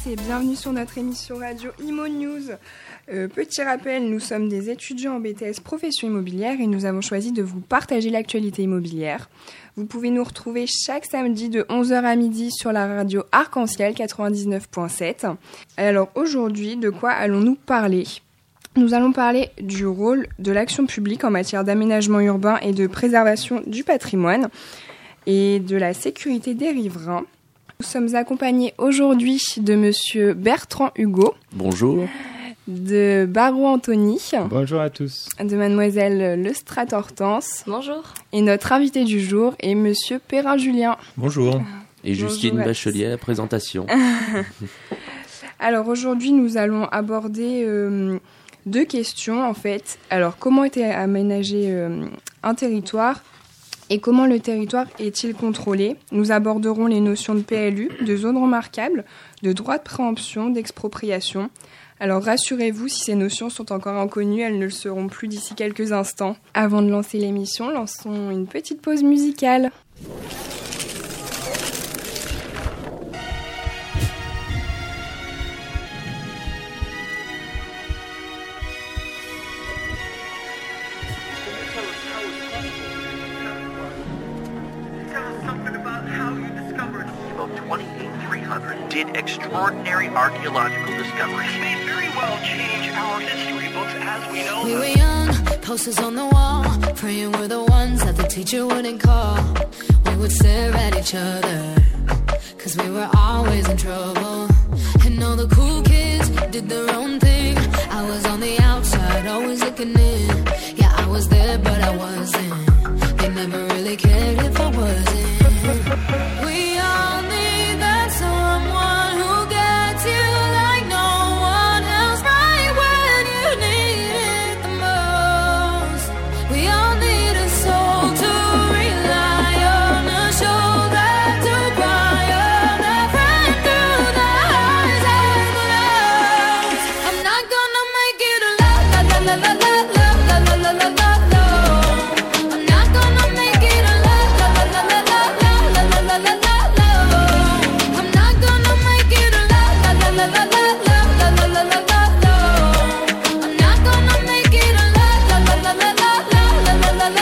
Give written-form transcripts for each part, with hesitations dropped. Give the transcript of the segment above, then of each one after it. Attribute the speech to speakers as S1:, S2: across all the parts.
S1: et bienvenue sur notre émission radio Imo News. Petit rappel, nous sommes des étudiants en BTS Profession Immobilière et nous avons choisi de vous partager l'actualité immobilière. Vous pouvez nous retrouver chaque samedi de 11h à midi sur la radio Arc-en-Ciel 99.7. Alors aujourd'hui, de quoi allons-nous parler ? Nous allons parler du rôle de l'action publique en matière d'aménagement urbain et de préservation du patrimoine et de la sécurité des riverains. Nous sommes accompagnés aujourd'hui de monsieur Bertrand Hugo.
S2: Bonjour.
S1: De Barreau Anthony.
S3: Bonjour à tous.
S1: De mademoiselle Lestrade Hortense.
S4: Bonjour.
S1: Et notre invité du jour est monsieur Perrin Julien.
S2: Bonjour. Et
S1: Bonjour
S2: Justine Bachelier à la présentation.
S1: Alors aujourd'hui, nous allons aborder deux questions en fait. Alors, comment était aménagé un territoire et comment le territoire est-il contrôlé ? Nous aborderons les notions de PLU, de zone remarquable, de droit de préemption, d'expropriation. Alors rassurez-vous, si ces notions sont encore inconnues, elles ne le seront plus d'ici quelques instants. Avant de lancer l'émission, lançons une petite pause musicale.
S5: Did extraordinary archaeological discoveries. This may very well change our history books as we know them.
S6: We were young, posters on the wall, praying we're the ones that the teacher wouldn't call. We would stare at each other, cause we were always in trouble. And all the cool kids did their own thing. I was on the outside, always looking in. Yeah, I was there, but I wasn't. They never really cared if I wasn't. We all need that someone who gets you like no one else, right when you need it the most. We all need a soul to rely on, a shoulder to cry on, a friend through the highs and the lows. I'm not gonna make it a la la la la la la la la la la la la. I'm not gonna make it a la la la la la la la la la la la. I'm not gonna make it a la la la la la la la la la la la. I'm not gonna make it a la la la la la la la la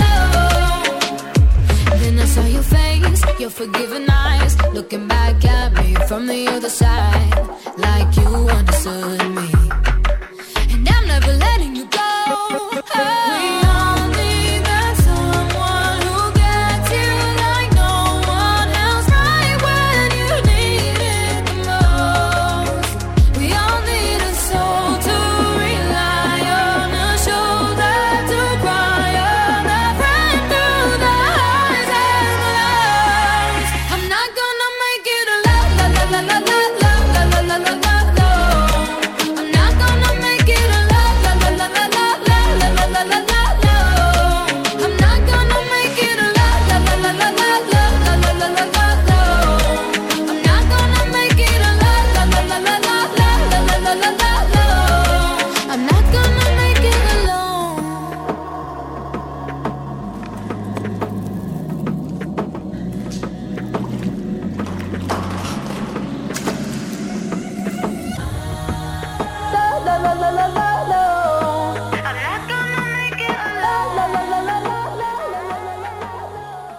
S6: la. Then I saw your face, your forgiving eyes, looking back at me from the other side, like you understood me. And I'm never letting you go. We all need that someone who gets you like no one else, right when you need it the most. We all need a soul to rely on, a shoulder to cry on, a friend through the highs and the lows. I'm not gonna make it a la la la la la la la la la la la la. I'm not gonna make it a la la la la la la la la la la la. I'm not gonna make it a la la la la la la la la la la la la. I'm not gonna make it a la la la la la la la la la la la. I'm not gonna make it alone. La la la la la la la. I'm not gonna make it alone. La la la la la la la.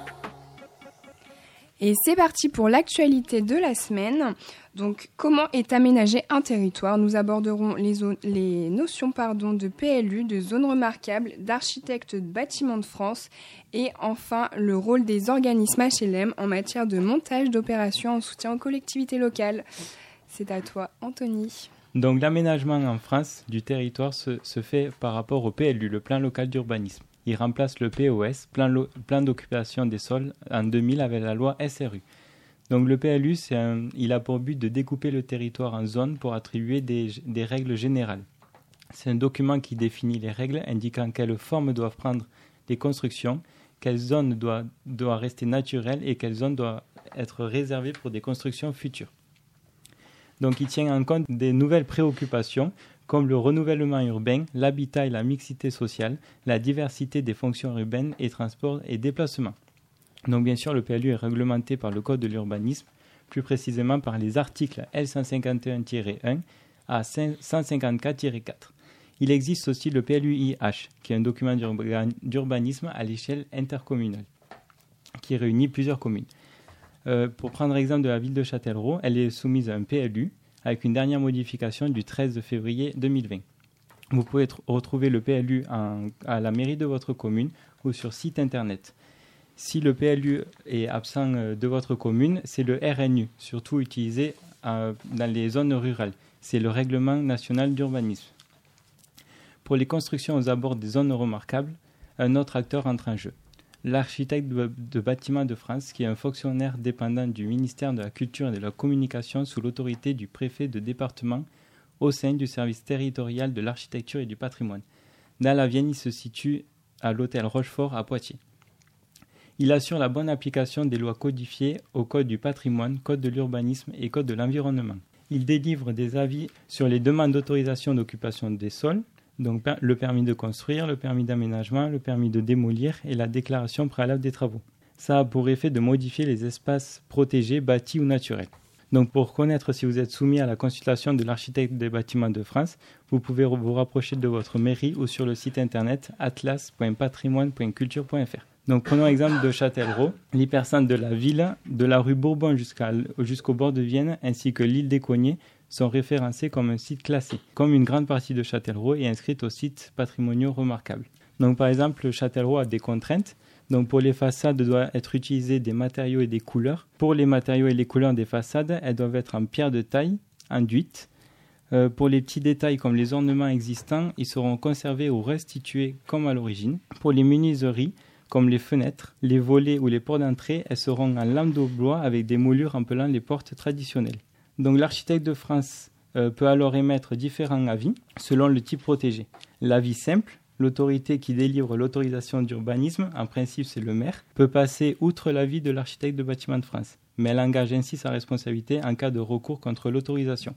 S1: Et c'est parti pour l'actualité de la semaine. Donc, comment est aménagé un territoire ? Nous aborderons les notions de PLU, de zone remarquable, d'architecte de bâtiments de France et enfin le rôle des organismes HLM en matière de montage d'opérations en soutien aux collectivités locales. C'est à toi, Anthony.
S3: Donc l'aménagement en France du territoire se fait par rapport au PLU, le plan local d'urbanisme. Il remplace le POS, plan d'occupation des sols, en 2000 avec la loi SRU. Donc le PLU, il a pour but de découper le territoire en zones pour attribuer des règles générales. C'est un document qui définit les règles indiquant quelle forme doivent prendre les constructions, quelle zone doit rester naturelle et quelle zone doit être réservée pour des constructions futures. Donc il tient en compte des nouvelles préoccupations comme le renouvellement urbain, l'habitat et la mixité sociale, la diversité des fonctions urbaines et transport et déplacement. Donc bien sûr, le PLU est réglementé par le Code de l'urbanisme, plus précisément par les articles L151-1 à 154-4. Il existe aussi le PLUI-H, qui est un document d'urbanisme à l'échelle intercommunale, qui réunit plusieurs communes. Pour prendre l'exemple de la ville de Châtellerault, elle est soumise à un PLU avec une dernière modification du 13 février 2020. Vous pouvez retrouver le PLU à la mairie de votre commune ou sur site internet. Si le PLU est absent de votre commune, c'est le RNU, surtout utilisé dans les zones rurales. C'est le Règlement national d'urbanisme. Pour les constructions aux abords des zones remarquables, un autre acteur entre en jeu. L'architecte de bâtiments de France, qui est un fonctionnaire dépendant du ministère de la Culture et de la Communication sous l'autorité du préfet de département au sein du service territorial de l'architecture et du patrimoine. Dans la Vienne, il se situe à l'hôtel Rochefort à Poitiers. Il assure la bonne application des lois codifiées au Code du patrimoine, Code de l'urbanisme et Code de l'environnement. Il délivre des avis sur les demandes d'autorisation d'occupation des sols, donc le permis de construire, le permis d'aménagement, le permis de démolir et la déclaration préalable des travaux. Ça a pour effet de modifier les espaces protégés, bâtis ou naturels. Donc pour connaître si vous êtes soumis à la consultation de l'architecte des bâtiments de France, vous pouvez vous rapprocher de votre mairie ou sur le site internet atlas.patrimoine.culture.fr. Donc prenons l'exemple de Châtellerault. L'hypercentre de la ville, de la rue Bourbon jusqu'au bord de Vienne, ainsi que l'île des Cogners, sont référencés comme un site classé, comme une grande partie de Châtellerault est inscrite au site patrimoniaux remarquables. Donc par exemple, Châtellerault a des contraintes. Donc pour les façades, doivent être utilisés des matériaux et des couleurs. Pour les matériaux et les couleurs des façades, elles doivent être en pierre de taille, enduite. Pour les petits détails comme les ornements existants, ils seront conservés ou restitués comme à l'origine. Pour les menuiseries, comme les fenêtres, les volets ou les portes d'entrée, elles seront en lame de bois avec des moulures rappelant les portes traditionnelles. Donc l'architecte de France peut alors émettre différents avis selon le type protégé. L'avis simple, l'autorité qui délivre l'autorisation d'urbanisme, en principe c'est le maire, peut passer outre l'avis de l'architecte de bâtiments de France, mais elle engage ainsi sa responsabilité en cas de recours contre l'autorisation.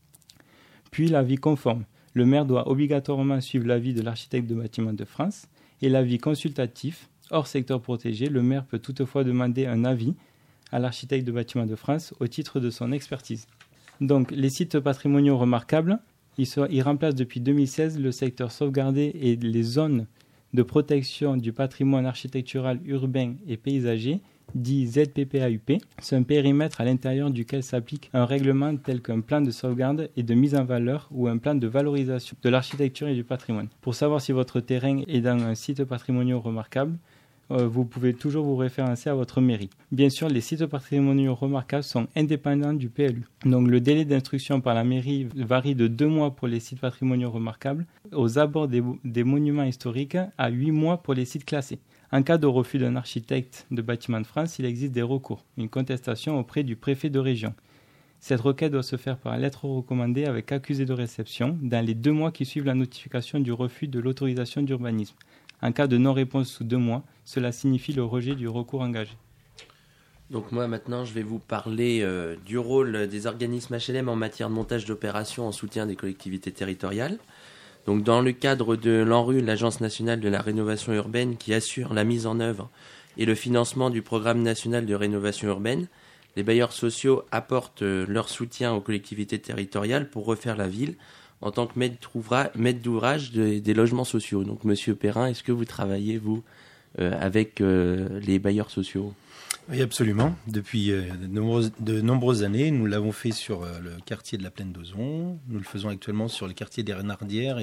S3: Puis l'avis conforme. Le maire doit obligatoirement suivre l'avis de l'architecte de bâtiments de France, et l'avis consultatif, hors secteur protégé, le maire peut toutefois demander un avis à l'architecte de bâtiments de France au titre de son expertise. Donc les sites patrimoniaux remarquables, ils remplacent depuis 2016 le secteur sauvegardé et les zones de protection du patrimoine architectural urbain et paysager, dit ZPPAUP. C'est un périmètre à l'intérieur duquel s'applique un règlement tel qu'un plan de sauvegarde et de mise en valeur ou un plan de valorisation de l'architecture et du patrimoine. Pour savoir si votre terrain est dans un site patrimonial remarquable, vous pouvez toujours vous référencer à votre mairie. Bien sûr, les sites patrimoniaux remarquables sont indépendants du PLU. Donc le délai d'instruction par la mairie varie de 2 mois pour les sites patrimoniaux remarquables, aux abords des monuments historiques, à 8 mois pour les sites classés. En cas de refus d'un architecte de bâtiments de France, il existe des recours, une contestation auprès du préfet de région. Cette requête doit se faire par lettre recommandée avec accusé de réception dans les 2 mois qui suivent la notification du refus de l'autorisation d'urbanisme. En cas de non-réponse sous 2 mois, cela signifie le rejet du recours engagé.
S2: Donc moi maintenant je vais vous parler du rôle des organismes HLM en matière de montage d'opérations en soutien des collectivités territoriales. Donc dans le cadre de l'ANRU, l'Agence nationale de la rénovation urbaine qui assure la mise en œuvre et le financement du programme national de rénovation urbaine, les bailleurs sociaux apportent leur soutien aux collectivités territoriales pour refaire la ville en tant que maître d'ouvrage des logements sociaux. Donc, Monsieur Perrin, est-ce que vous travaillez, vous, avec les bailleurs sociaux ?
S4: Oui, absolument. Depuis de nombreuses années, nous l'avons fait sur le quartier de la Plaine d'Ozon. Nous le faisons actuellement sur le quartier des Renardières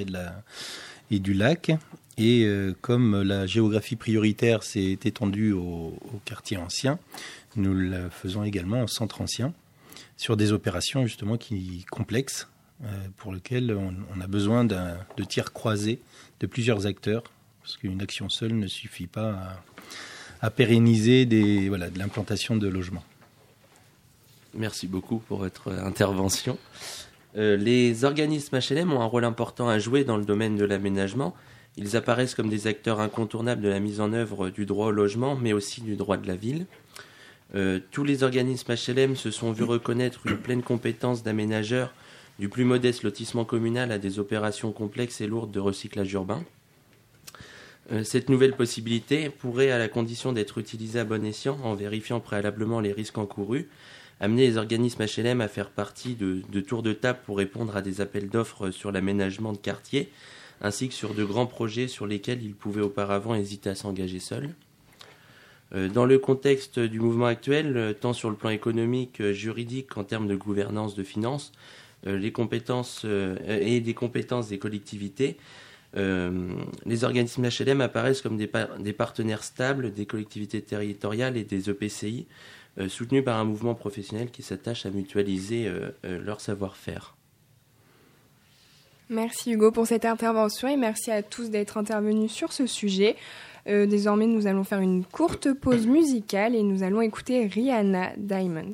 S4: et du Lac. Et comme la géographie prioritaire s'est étendue au quartier ancien, nous le faisons également au centre ancien, sur des opérations justement complexes, pour lesquelles on a besoin de tirs croisés de plusieurs acteurs, parce qu'une action seule ne suffit pas à pérenniser de l'implantation de logements.
S2: Merci beaucoup pour votre intervention. Les organismes HLM ont un rôle important à jouer dans le domaine de l'aménagement. Ils apparaissent comme des acteurs incontournables de la mise en œuvre du droit au logement, mais aussi du droit de la ville. Tous les organismes HLM se sont vus reconnaître une pleine compétence d'aménageurs du plus modeste lotissement communal à des opérations complexes et lourdes de recyclage urbain. Cette nouvelle possibilité pourrait, à la condition d'être utilisée à bon escient, en vérifiant préalablement les risques encourus, amener les organismes HLM à faire partie de tours de table pour répondre à des appels d'offres sur l'aménagement de quartier, ainsi que sur de grands projets sur lesquels ils pouvaient auparavant hésiter à s'engager seuls. Dans le contexte du mouvement actuel, tant sur le plan économique, juridique qu'en termes de gouvernance, de finances, les compétences et des compétences des collectivités, les organismes HLM apparaissent comme des partenaires stables des collectivités territoriales et des EPCI, soutenus par un mouvement professionnel qui s'attache à mutualiser leur savoir-faire.
S1: Merci Hugo pour cette intervention et merci à tous d'être intervenus sur ce sujet. Désormais, nous allons faire une courte pause musicale et nous allons écouter Rihanna, Diamonds.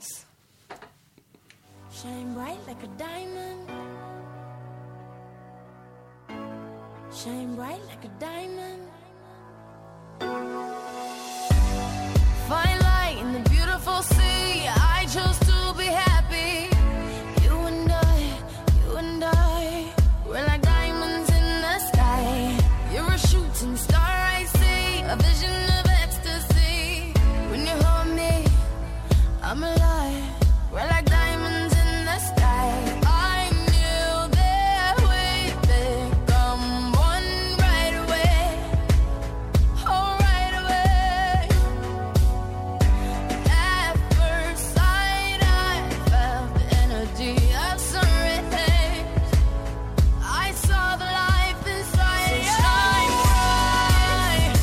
S7: Shine bright like a diamond. Shine bright like a diamond. Fine light in the beautiful sea. I chose to be happy. You and I, we're like diamonds in the sky. You're a shooting star, I see, a vision of ecstasy. When you hold me, I'm alive. We're like diamonds in the sky. I knew that we'd become one right away. Oh, right away. At first sight, I felt the energy of sun rays. I saw the life inside. So shine bright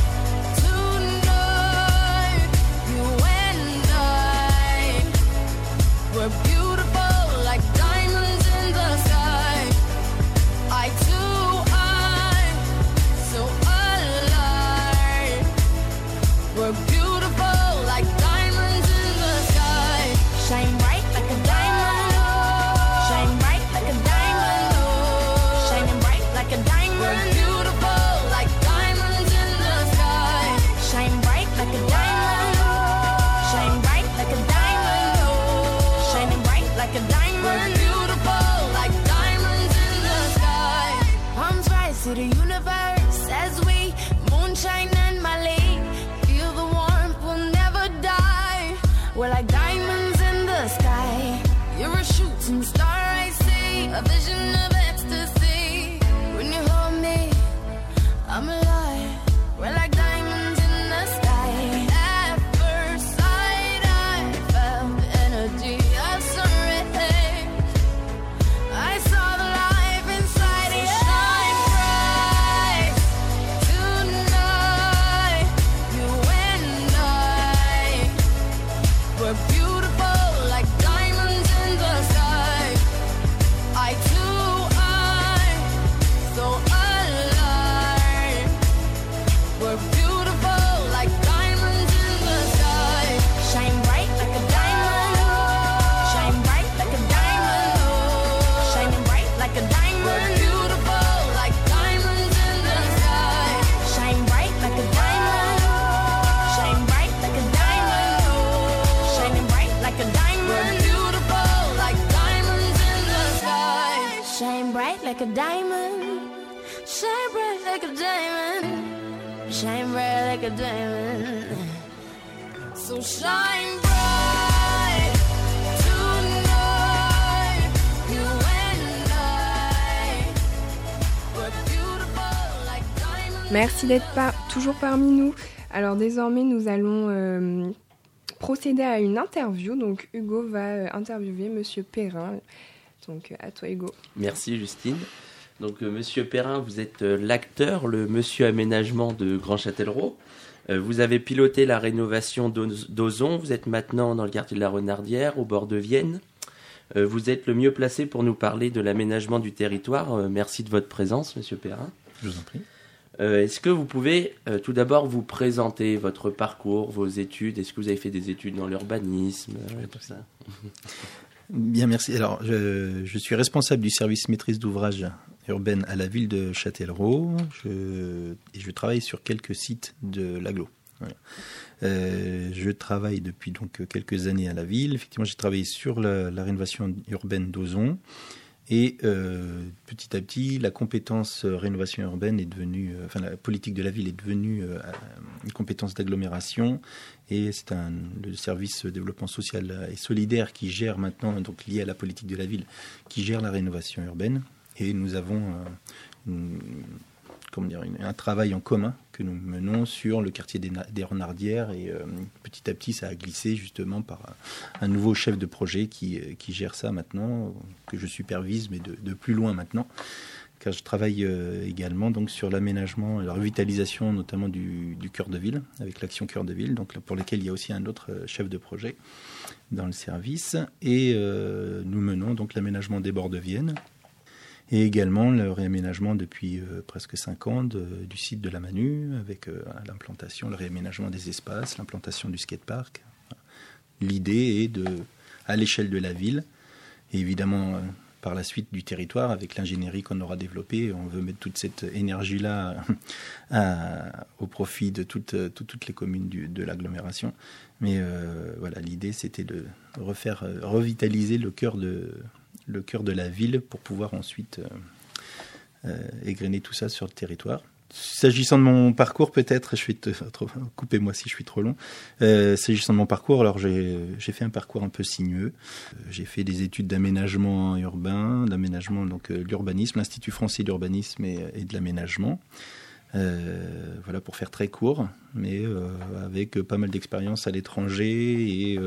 S7: tonight. You and I, we're beautiful like diamonds in the sky. I too, I'm so alive. We're beautiful like diamonds in the sky. Shine bright like a diamond. Shine bright like a diamond. Shining bright like a diamond. We're beautiful like diamonds in the sky. Shine bright like a diamond. Shine bright like a diamond. Shining bright like a diamond. We're beautiful like diamonds in the sky. Palms rise to the universe as we moonshine and Mali. Feel the warmth, we'll never die. We're like diamonds in the sky. You're a shooting star, I see, a vision of ecstasy. When you hold me, I'm alive. We're like diamonds in the sky. At first sight, I felt the energy of sun rays. I saw the life inside you. Shine bright tonight. You and I, we're beautiful like diamonds in the sky. I too, I'm so alive. We're beautiful like diamonds in the sky. Shine bright like a diamond. Shine bright like a diamond. Shining bright like a diamond. We're beautiful like diamonds in the sky. Shine bright like a diamond. Shine bright like a diamond. Shining bright like a diamond. We're beautiful like diamonds in the sky. Shine bright like a diamond. Shine bright like a diamond. Shine bright like a diamond. So shine bright tonight. You and I, we're beautiful like diamonds.
S1: Merci d'être toujours parmi nous. Alors désormais, nous allons procéder à une interview. Donc Hugo va interviewer Monsieur Perrin. Donc à toi Hugo.
S2: Merci Justine. Donc Monsieur Perrin, vous êtes l'acteur, le Monsieur Aménagement de Grand Châtellerault. Vous avez piloté la rénovation d'Ozon. Vous êtes maintenant dans le quartier de la Renardière, au bord de Vienne. Vous êtes le mieux placé pour nous parler de l'aménagement du territoire. Merci de votre présence, Monsieur Perrin.
S4: Je vous en prie.
S2: Est-ce que vous pouvez tout d'abord vous présenter votre parcours, vos études? Est-ce que vous avez fait des études dans l'urbanisme, tout ça?
S4: Bien, merci. Alors, je suis responsable du service maîtrise d'ouvrage urbaine à la ville de Châtellerault. Et je travaille sur quelques sites de l'agglo. Voilà. Je travaille depuis donc quelques années à la ville. Effectivement, j'ai travaillé sur la rénovation urbaine d'Ozon. Et petit à petit, la compétence rénovation urbaine est devenue, la politique de la ville est devenue une compétence d'agglomération. Et c'est le service développement social et solidaire qui gère maintenant, donc lié à la politique de la ville, qui gère la rénovation urbaine. Et nous avons un travail en commun que nous menons sur le quartier des Renardières et petit à petit ça a glissé justement par un nouveau chef de projet qui gère ça maintenant, que je supervise mais de plus loin maintenant, car je travaille également donc sur l'aménagement et la revitalisation notamment du cœur de ville avec l'action cœur de ville, donc pour lequel il y a aussi un autre chef de projet dans le service, et nous menons donc l'aménagement des bords de Vienne. Et également le réaménagement depuis presque 5 ans du site de la Manu, avec l'implantation, le réaménagement des espaces, l'implantation du skatepark. L'idée est à l'échelle de la ville, et évidemment par la suite du territoire, avec l'ingénierie qu'on aura développée, on veut mettre toute cette énergie-là au profit de toutes les communes de l'agglomération. Mais l'idée c'était de revitaliser le cœur de la ville pour pouvoir ensuite égrener tout ça sur le territoire. S'agissant de mon parcours, peut-être, coupez-moi si je suis trop long. S'agissant de mon parcours, alors j'ai fait un parcours un peu sinueux. J'ai fait des études d'aménagement urbain, l'urbanisme, l'Institut français d'urbanisme et de l'aménagement. Pour faire très court, mais avec pas mal d'expérience à l'étranger et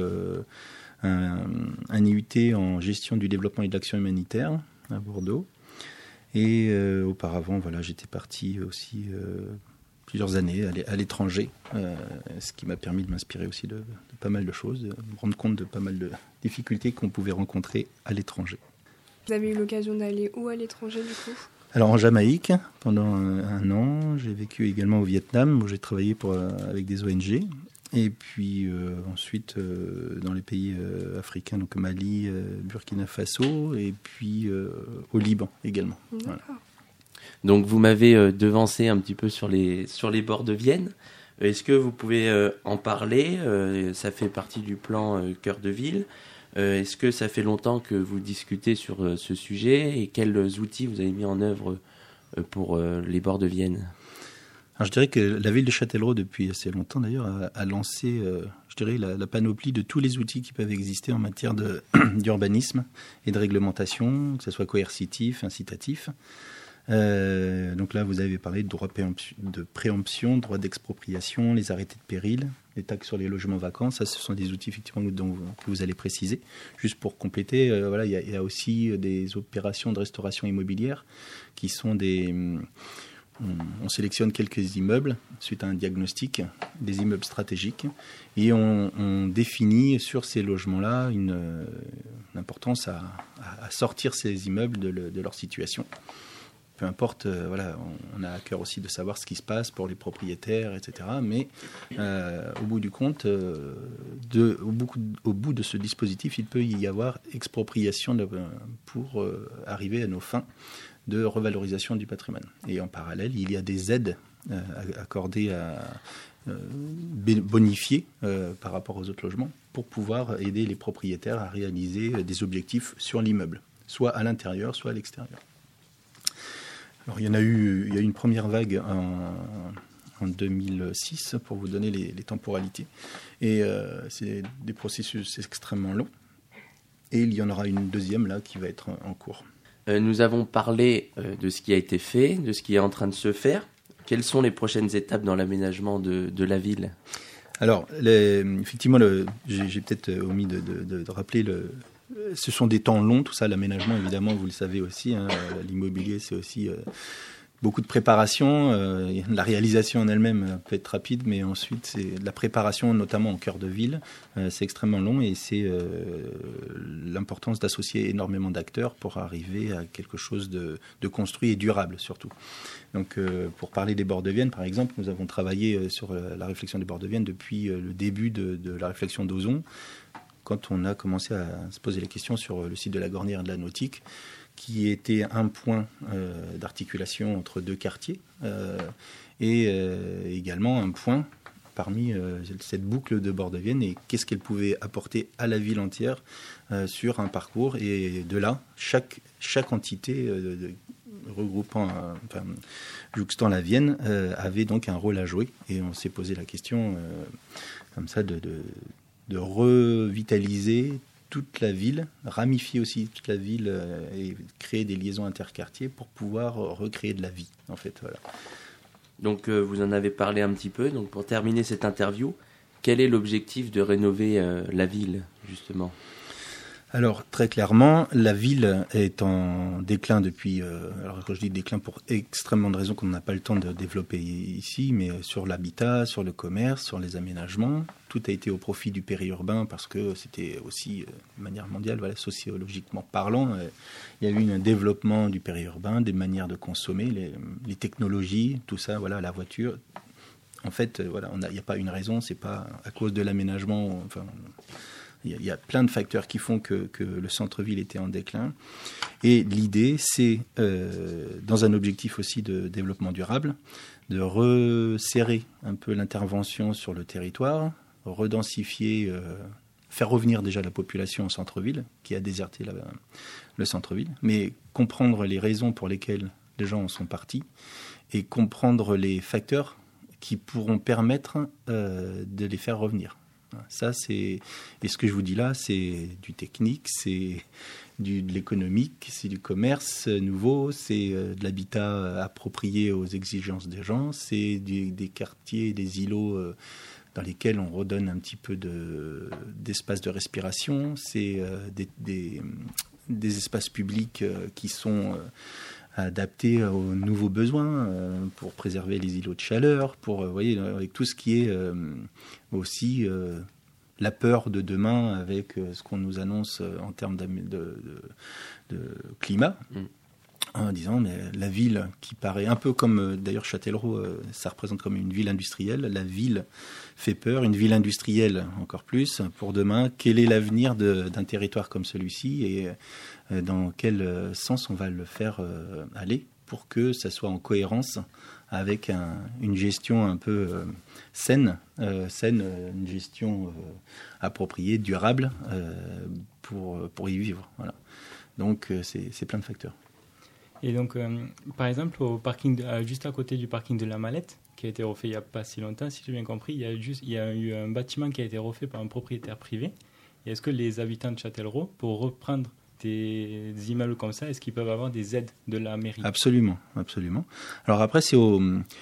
S4: un IUT en gestion du développement et de l'action humanitaire à Bordeaux. Et auparavant, j'étais parti aussi plusieurs années à l'étranger, ce qui m'a permis de m'inspirer aussi de pas mal de choses, de me rendre compte de pas mal de difficultés qu'on pouvait rencontrer à l'étranger.
S1: Vous avez eu l'occasion d'aller où à l'étranger du coup ?
S4: Alors en Jamaïque, pendant un an, j'ai vécu également au Vietnam, où j'ai travaillé avec des ONG. Et puis ensuite dans les pays africains, donc Mali, Burkina Faso, et puis au Liban également. Voilà.
S2: Donc vous m'avez devancé un petit peu sur les bords de Vienne. Est-ce que vous pouvez en parler ? Ça fait partie du plan Cœur de Ville. Est-ce que ça fait longtemps que vous discutez sur ce sujet et quels outils vous avez mis en œuvre pour les bords de Vienne ?
S4: Alors, je dirais que la ville de Châtellerault, depuis assez longtemps d'ailleurs, a lancé la panoplie de tous les outils qui peuvent exister en matière d'urbanisme et de réglementation, que ce soit coercitif, incitatif. Donc là, vous avez parlé de droit de préemption, droit d'expropriation, les arrêtés de péril, les taxes sur les logements vacants. Ça, ce sont des outils effectivement que vous allez préciser. Juste pour compléter, il y a aussi des opérations de restauration immobilière qui sont on sélectionne quelques immeubles suite à un diagnostic, des immeubles stratégiques, et on définit sur ces logements-là une importance à sortir ces immeubles de leur situation. Peu importe, on a à cœur aussi de savoir ce qui se passe pour les propriétaires, etc. Mais au bout du compte, au bout de ce dispositif, il peut y avoir expropriation pour arriver à nos fins de revalorisation du patrimoine. Et en parallèle, il y a des aides accordées bonifiées par rapport aux autres logements pour pouvoir aider les propriétaires à réaliser des objectifs sur l'immeuble, soit à l'intérieur, soit à l'extérieur. Alors, il y a eu une première vague en 2006, pour vous donner les temporalités. Et c'est des processus extrêmement longs. Et il y en aura une deuxième, là, qui va être en cours.
S2: Nous avons parlé de ce qui a été fait, de ce qui est en train de se faire. Quelles sont les prochaines étapes dans l'aménagement de la ville ?
S4: Alors, effectivement, j'ai peut-être omis de rappeler, ce sont des temps longs, tout ça, l'aménagement, évidemment, vous le savez aussi. L'immobilier, c'est aussi beaucoup de préparation. La réalisation en elle-même peut être rapide, mais ensuite, c'est de la préparation, notamment en cœur de ville. C'est extrêmement long et c'est l'importance d'associer énormément d'acteurs pour arriver à quelque chose de construit et durable, surtout. Donc, pour parler des bords de Vienne, par exemple, nous avons travaillé sur la réflexion des bords de Vienne depuis le début de la réflexion d'Ozon, quand on a commencé à se poser la question sur le site de la Gornière et de la Nautique, qui était un point d'articulation entre deux quartiers, et également un point parmi cette boucle de bord de Vienne et qu'est-ce qu'elle pouvait apporter à la ville entière sur un parcours. Et de là, chaque entité regroupant, jouxtant la Vienne, avait donc un rôle à jouer. Et on s'est posé la question comme ça de revitaliser toute la ville, ramifier aussi toute la ville et créer des liaisons interquartiers pour pouvoir recréer de la vie, en fait. Voilà.
S2: Donc vous en avez parlé un petit peu. Donc pour terminer cette interview, quel est l'objectif de rénover la ville, justement ?
S4: Alors, très clairement, la ville est en déclin depuis... alors, quand je dis déclin, pour extrêmement de raisons qu'on n'a pas le temps de développer ici, mais sur l'habitat, sur le commerce, sur les aménagements. Tout a été au profit du périurbain parce que c'était aussi, de manière mondiale, voilà, sociologiquement parlant, il y a eu un développement du périurbain, des manières de consommer, les technologies, tout ça, voilà, la voiture. En fait, voilà, il n'y a pas une raison, c'est pas à cause de l'aménagement... Enfin, il y a plein de facteurs qui font que le centre-ville était en déclin. Et l'idée, c'est, dans un objectif aussi de développement durable, de resserrer un peu l'intervention sur le territoire, redensifier, faire revenir déjà la population au centre-ville, qui a déserté le centre-ville, mais comprendre les raisons pour lesquelles les gens en sont partis et comprendre les facteurs qui pourront permettre de les faire revenir. Ça, et ce que je vous dis là, c'est du technique, c'est de l'économique, c'est du commerce nouveau, c'est de l'habitat approprié aux exigences des gens, c'est des quartiers, des îlots dans lesquels on redonne un petit peu d'espace de respiration, c'est des espaces publics qui sont adaptés aux nouveaux besoins pour préserver les îlots de chaleur, pour, vous voyez, avec tout ce qui est aussi la peur de demain avec ce qu'on nous annonce en termes de climat, en disant mais la ville qui paraît un peu comme, d'ailleurs Châtellerault, ça représente comme une ville industrielle, la ville fait peur, une ville industrielle encore plus, pour demain, quel est l'avenir d'un territoire comme celui-ci et dans quel sens on va le faire aller pour que ça soit en cohérence avec une gestion un peu saine, une gestion appropriée, durable pour y vivre. Voilà. Donc c'est plein de facteurs.
S3: Et donc, par exemple, au parking juste à côté du parking de la Mallette, qui a été refait il n'y a pas si longtemps, si j'ai bien compris, il y a eu un bâtiment qui a été refait par un propriétaire privé. Et est-ce que les habitants de Châtellerault, pour reprendre des immeubles comme ça, est-ce qu'ils peuvent avoir des aides de la mairie ?
S4: Absolument, absolument. Alors après, c'est au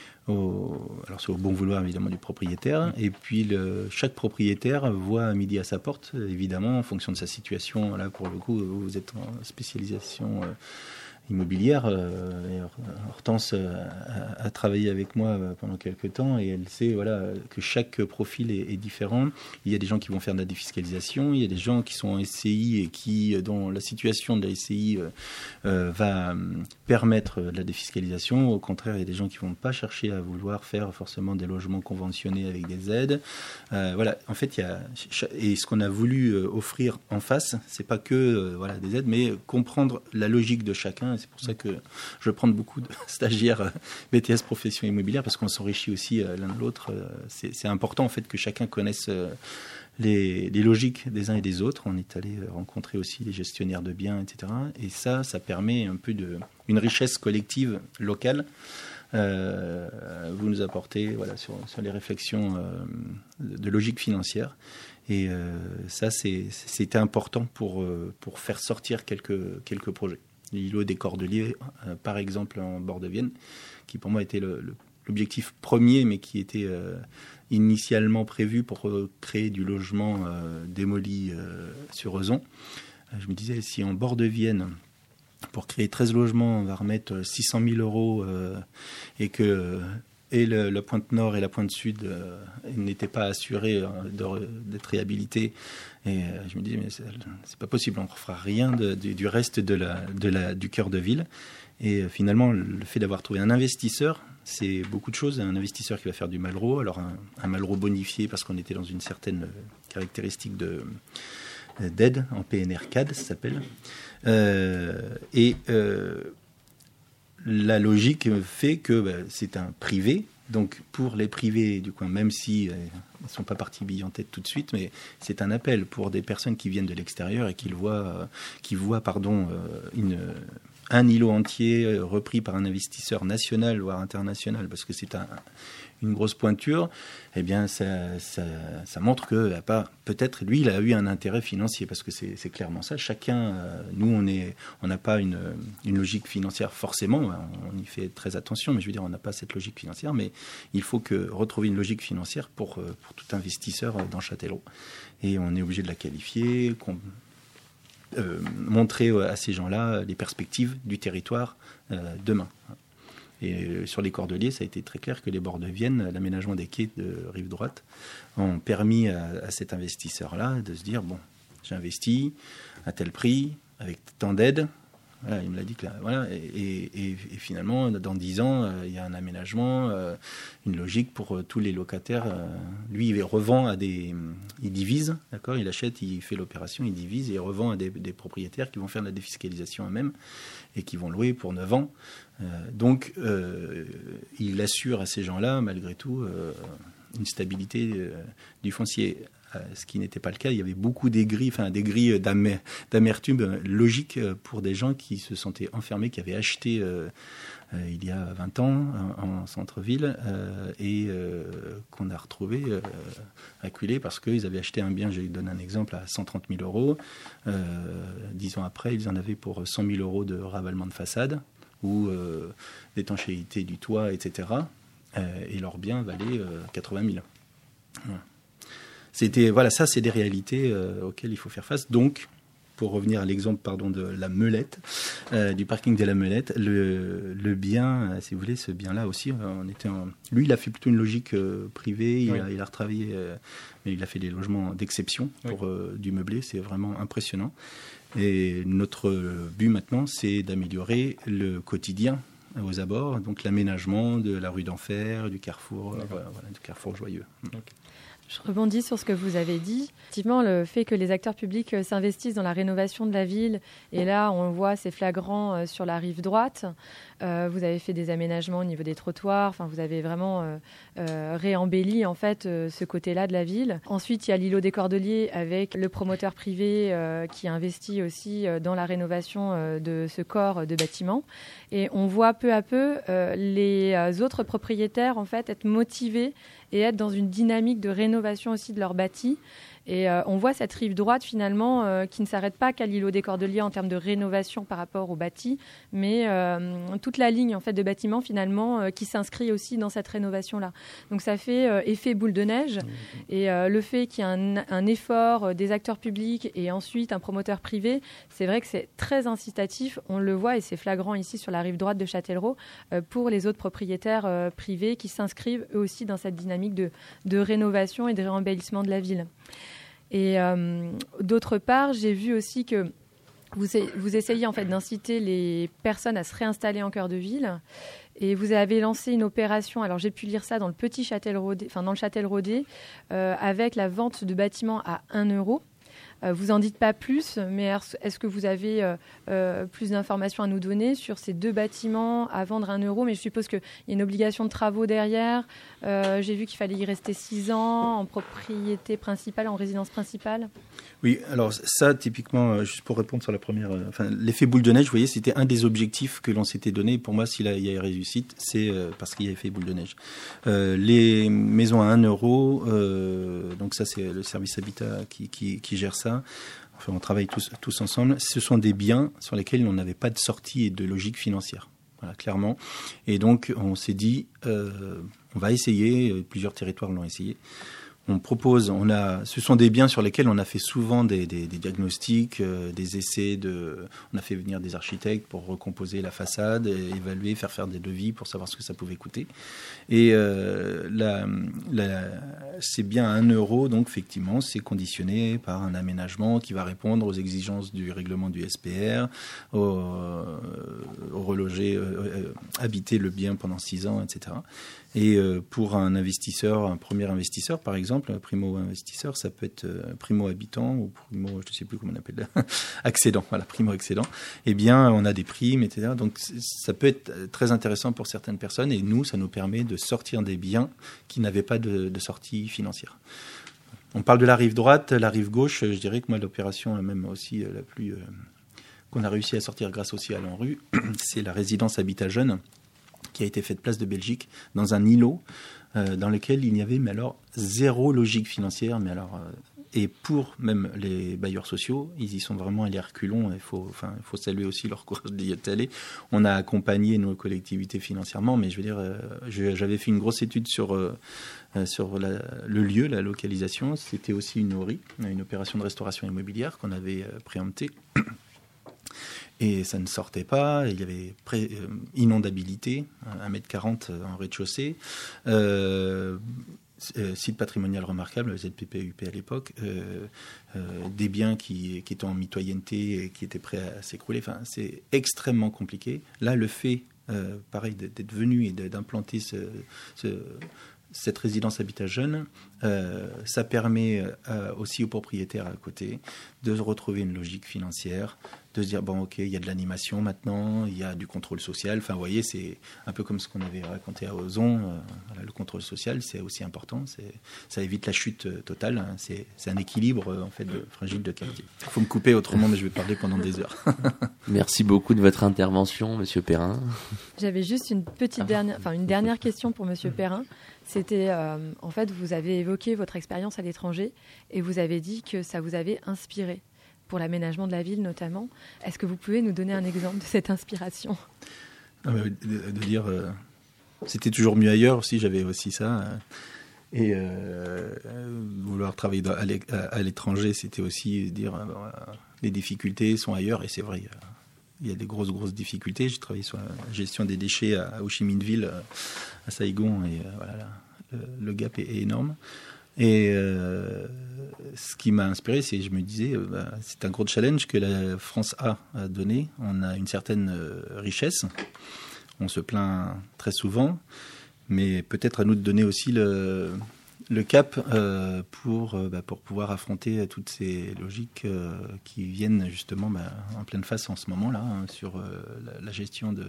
S4: bon vouloir évidemment du propriétaire, et puis chaque propriétaire voit midi à sa porte, évidemment, en fonction de sa situation. Là, pour le coup, vous êtes en spécialisation immobilière. Hortense a travaillé avec moi pendant quelques temps et elle sait que chaque profil est différent. Il y a des gens qui vont faire de la défiscalisation, il y a des gens qui sont en SCI et dont la situation de la SCI va permettre de la défiscalisation. Au contraire, il y a des gens qui ne vont pas chercher à vouloir faire forcément des logements conventionnés avec des aides. En fait, et ce qu'on a voulu offrir en face, c'est pas que des aides, mais comprendre la logique de chacun. C'est pour ça que je prends beaucoup de stagiaires BTS profession immobilière, parce qu'on s'enrichit aussi l'un de l'autre. C'est important en fait que chacun connaisse les logiques des uns et des autres. On est allé rencontrer aussi les gestionnaires de biens, etc. Et ça permet un peu une richesse collective locale. Vous nous apportez sur les réflexions de logique financière. Et ça, c'était important pour faire sortir quelques projets. L'îlot des Cordeliers, par exemple, en bord de Vienne, qui pour moi était l'objectif premier, mais qui était initialement prévu pour créer du logement démoli sur Ozon. Je me disais, si en bord de Vienne, pour créer 13 logements, on va remettre 600 000 euros et que la pointe nord et la pointe sud n'étaient pas assurées d'être réhabilitées. Et je me disais, mais c'est pas possible, on ne fera rien du reste du cœur de ville. Et finalement, le fait d'avoir trouvé un investisseur, c'est beaucoup de choses. Un investisseur qui va faire du Malraux, alors un Malraux bonifié parce qu'on était dans une certaine caractéristique d'aide en PNR CAD, ça s'appelle. La logique fait que c'est un privé Donc pour les privés du coin, même si ils ne sont pas partis bille en tête tout de suite, mais c'est un appel pour des personnes qui viennent de l'extérieur et qui voient un îlot entier repris par un investisseur national voire international, parce que c'est une grosse pointure. Eh bien, ça montre que peut-être lui, il a eu un intérêt financier, parce que c'est clairement ça. Chacun, nous, on n'a pas une logique financière forcément. On y fait très attention, mais je veux dire, on n'a pas cette logique financière. Mais il faut retrouver une logique financière pour tout investisseur dans Châtellerault. Et on est obligé de la qualifier, montrer à ces gens-là les perspectives du territoire demain. Et sur les Cordeliers, ça a été très clair que les bords de Vienne, l'aménagement des quais de rive droite, ont permis à cet investisseur-là de se dire, bon, j'investis à tel prix, avec tant d'aides. Voilà, il me l'a dit que là, voilà, et finalement, dans 10 ans, il y a un aménagement, une logique pour tous les locataires. Lui, il revend il divise, d'accord, il achète, il fait l'opération, il divise et il revend à des propriétaires qui vont faire de la défiscalisation eux-mêmes et qui vont louer pour 9 ans. Donc, il assure à ces gens-là, malgré tout, une stabilité du foncier. Ce qui n'était pas le cas. Il y avait beaucoup des grilles d'amertume logique pour des gens qui se sentaient enfermés, qui avaient acheté il y a 20 ans en centre-ville et qu'on a retrouvé acculés parce qu'ils avaient acheté un bien, je vais donner un exemple, à 130 000 euros. 10 ans après, ils en avaient pour 100 000 euros de ravalement de façade ou d'étanchéité du toit, etc. Et leur bien valait 80 000. Voilà. Ça, c'est des réalités auxquelles il faut faire face. Donc, pour revenir à l'exemple de la Meulette, du parking de la Meulette, le bien, si vous voulez, ce bien-là aussi, lui, il a fait plutôt une logique privée, il a retravaillé, mais il a fait des logements d'exception pour du meublé, c'est vraiment impressionnant. Et notre but maintenant, c'est d'améliorer le quotidien aux abords, donc l'aménagement de la rue d'Enfer, du carrefour, du carrefour Joyeux. Okay.
S8: Je rebondis sur ce que vous avez dit. Effectivement, le fait que les acteurs publics s'investissent dans la rénovation de la ville, et là, on voit, c'est flagrant sur la rive droite. Vous avez fait des aménagements au niveau des trottoirs. Enfin, vous avez vraiment réembelli en fait ce côté-là de la ville. Ensuite, il y a l'îlot des Cordeliers avec le promoteur privé qui investit aussi dans la rénovation de ce corps de bâtiment. Et on voit peu à peu les autres propriétaires en fait être motivés et être dans une dynamique de rénovation aussi de leur bâti. Et on voit cette rive droite finalement qui ne s'arrête pas qu'à l'îlot des Cordeliers en termes de rénovation par rapport au bâti, mais toute la ligne en fait de bâtiments finalement qui s'inscrit aussi dans cette rénovation-là. Donc ça fait effet boule de neige. Et le fait qu'il y ait un effort des acteurs publics et ensuite un promoteur privé, c'est vrai que c'est très incitatif. On le voit et c'est flagrant ici sur la rive droite de Châtellerault pour les autres propriétaires privés qui s'inscrivent eux aussi dans cette dynamique de rénovation et de réembellissement de la ville. Et d'autre part, j'ai vu aussi que vous essayez en fait d'inciter les personnes à se réinstaller en cœur de ville. Et vous avez lancé une opération, alors j'ai pu lire ça dans le petit Châtelleraudais, dans le Châtelleraudais, avec la vente de bâtiments à 1 euro. Vous en dites pas plus, mais est-ce que vous avez plus d'informations à nous donner sur ces 2 bâtiments à vendre 1 euro? Mais je suppose qu'il y a une obligation de travaux derrière. J'ai vu qu'il fallait y rester 6 ans en propriété principale, en résidence principale. Oui, alors ça, typiquement, juste pour répondre sur la première... l'effet boule de neige, vous voyez, c'était un des objectifs que l'on s'était donné. Pour moi, s'il y a réussite, c'est parce qu'il y a effet boule de neige. Les maisons à 1 euro, donc ça, c'est le service Habitat qui gère ça. Enfin, on travaille tous ensemble. Ce sont des biens sur lesquels on n'avait pas de sortie et de logique financière. Voilà, clairement. Et donc, on s'est dit, on va essayer. Plusieurs territoires l'ont essayé. On propose, ce sont des biens sur lesquels on a fait souvent des diagnostics, des essais on a fait venir des architectes pour recomposer la façade, évaluer, faire des devis pour savoir ce que ça pouvait coûter. Et
S4: c'est bien 1 euro, donc effectivement, c'est conditionné par un aménagement qui va répondre aux exigences du règlement du SPR, au reloger, habiter le bien pendant 6 ans, etc. Et pour un investisseur, un premier investisseur par exemple, un primo-investisseur, ça peut être primo-habitant ou primo, je ne sais plus comment on appelle, accédant, voilà, primo-accédant. Eh bien, on a des primes, etc. Donc, ça peut être très intéressant pour certaines personnes et nous, ça nous permet de sortir des biens qui n'avaient pas de sortie financière. On parle de la rive droite, la rive gauche, je dirais que moi, l'opération même aussi la plus qu'on a réussi à sortir grâce aussi à l'ANRU, c'est la résidence Habitat Jeune, qui a été faite place de Belgique, dans un îlot dans lequel il n'y avait mais alors zéro logique financière. Mais alors, et pour même les bailleurs sociaux, ils y sont vraiment allés à reculons. Il faut saluer aussi leur courage d'y être allés. On a accompagné nos collectivités financièrement, mais je veux dire, j'avais fait une grosse étude sur le lieu, la localisation. C'était aussi une ORI, une opération de restauration immobilière qu'on avait préemptée. Et ça ne sortait pas, il y avait inondabilité, 1,40 m en rez-de-chaussée, site patrimonial remarquable, ZPPUP à l'époque, des biens qui étaient en mitoyenneté et qui étaient prêts à s'écrouler. Enfin, c'est extrêmement compliqué. Là, le fait, pareil, d'être venu et d'implanter cette résidence Habitat Jeune, ça permet aussi aux propriétaires à côté de retrouver une logique financière, de se dire, bon, ok, il y a de l'animation maintenant, il y a du contrôle social. Enfin, vous voyez, c'est un peu comme ce qu'on avait raconté à Ozon. Le contrôle social, c'est aussi important. Ça évite la chute totale. Hein. C'est un équilibre, en fait, fragile de quartier. Il faut me couper, autrement, mais je vais parler pendant des heures.
S2: Merci beaucoup de votre intervention, Monsieur Perrin.
S8: J'avais juste une dernière question pour Monsieur Perrin. C'était, en fait, vous avez évoqué votre expérience à l'étranger et vous avez dit que ça vous avait inspiré pour l'aménagement de la ville notamment. Est-ce que vous pouvez nous donner un exemple de cette inspiration ?
S4: De dire, c'était toujours mieux ailleurs aussi, j'avais aussi ça. Et vouloir travailler à l'étranger, c'était aussi dire, les difficultés sont ailleurs, et c'est vrai. Il y a des grosses difficultés. J'ai travaillé sur la gestion des déchets à Ho Chi Minh Ville, à Saigon, et voilà, le gap est énorme. Et ce qui m'a inspiré, c'est que je me disais, c'est un gros challenge que la France a donné. On a une certaine richesse, on se plaint très souvent, mais peut-être à nous de donner aussi le cap pour pouvoir affronter toutes ces logiques qui viennent justement en pleine face en ce moment-là, hein, sur la gestion de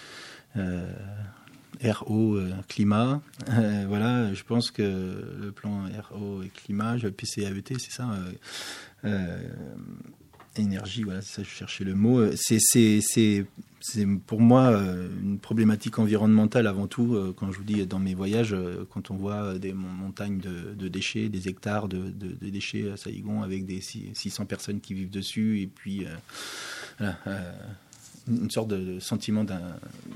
S4: RO, climat. Voilà, je pense que le plan RO et climat, PCAET, c'est ça, énergie, voilà, c'est ça, je cherchais le mot. C'est pour moi une problématique environnementale avant tout. Quand je vous dis dans mes voyages, quand on voit des montagnes de déchets, des hectares de déchets à Saigon avec des 600 personnes qui vivent dessus, et puis voilà, une sorte de sentiment de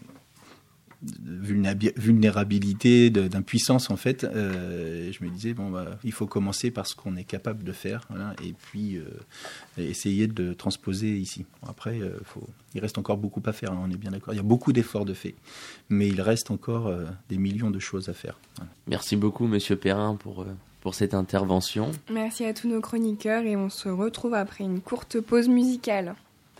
S4: vulnérabilité, d'impuissance en fait. Je me disais, il faut commencer par ce qu'on est capable de faire, voilà, et puis essayer de transposer ici. Après, il reste encore beaucoup à faire, hein, on est bien d'accord. Il y a beaucoup d'efforts de fait, mais il reste encore des millions de choses à faire. Voilà.
S2: Merci beaucoup, Monsieur Perrin, pour cette intervention.
S1: Merci à tous nos chroniqueurs, et on se retrouve après une courte pause musicale.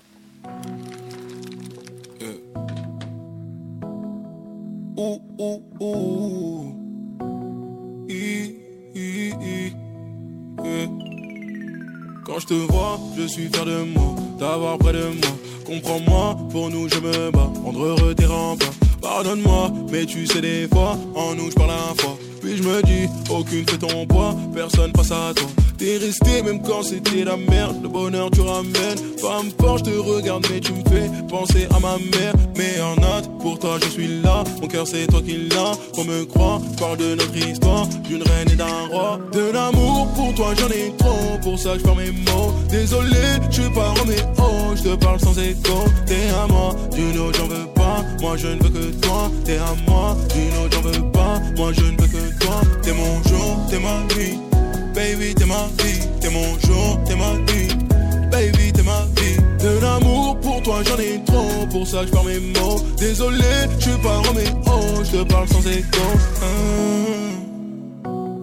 S9: Quand je te vois, je suis fier de moi, d'avoir près de moi. Comprends-moi, pour nous je me bats, rendre heureux tes remparts. Pardonne-moi, mais tu sais des fois, en nous je parle à la fois. Puis je me dis, aucune fait ton poids, personne face à toi. T'es resté même quand c'était la merde, le bonheur tu ramènes. Femme forte, je te regarde mais tu me fais penser à ma mère. Mais en note, pour toi je suis là, mon cœur c'est toi qui l'as. Faut me croire, je parle de notre histoire, d'une reine et d'un roi. De l'amour pour toi j'en ai trop, pour ça que je perds mes mots. Désolé, je suis pas Roméo, je te parle sans écho. T'es à moi, d'une autre j'en veux pas, moi je ne veux que toi. T'es à moi, d'une autre j'en veux pas, moi je ne veux que toi. T'es mon jour, t'es ma nuit. Baby, t'es ma vie, t'es mon jour, t'es ma nuit. Baby, t'es ma vie. De l'amour pour toi, j'en ai trop, pour ça que je perds mes mots. Désolé, je suis pas Roméo, je te parle sans écho. Encore